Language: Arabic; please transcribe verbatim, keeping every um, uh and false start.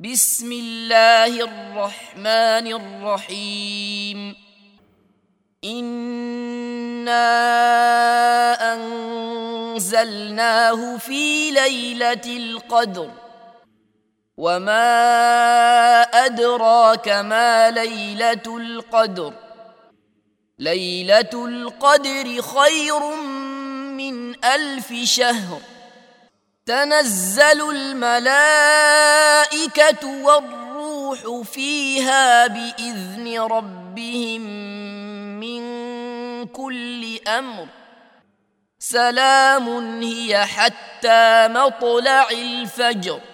بسم الله الرحمن الرحيم إنا أنزلناه في ليلة القدر وما أدراك ما ليلة القدر ليلة القدر خير من ألف شهر تنزل الملائكة والروح فيها بإذن ربهم من كل أمر سلام هي حتى مطلع الفجر.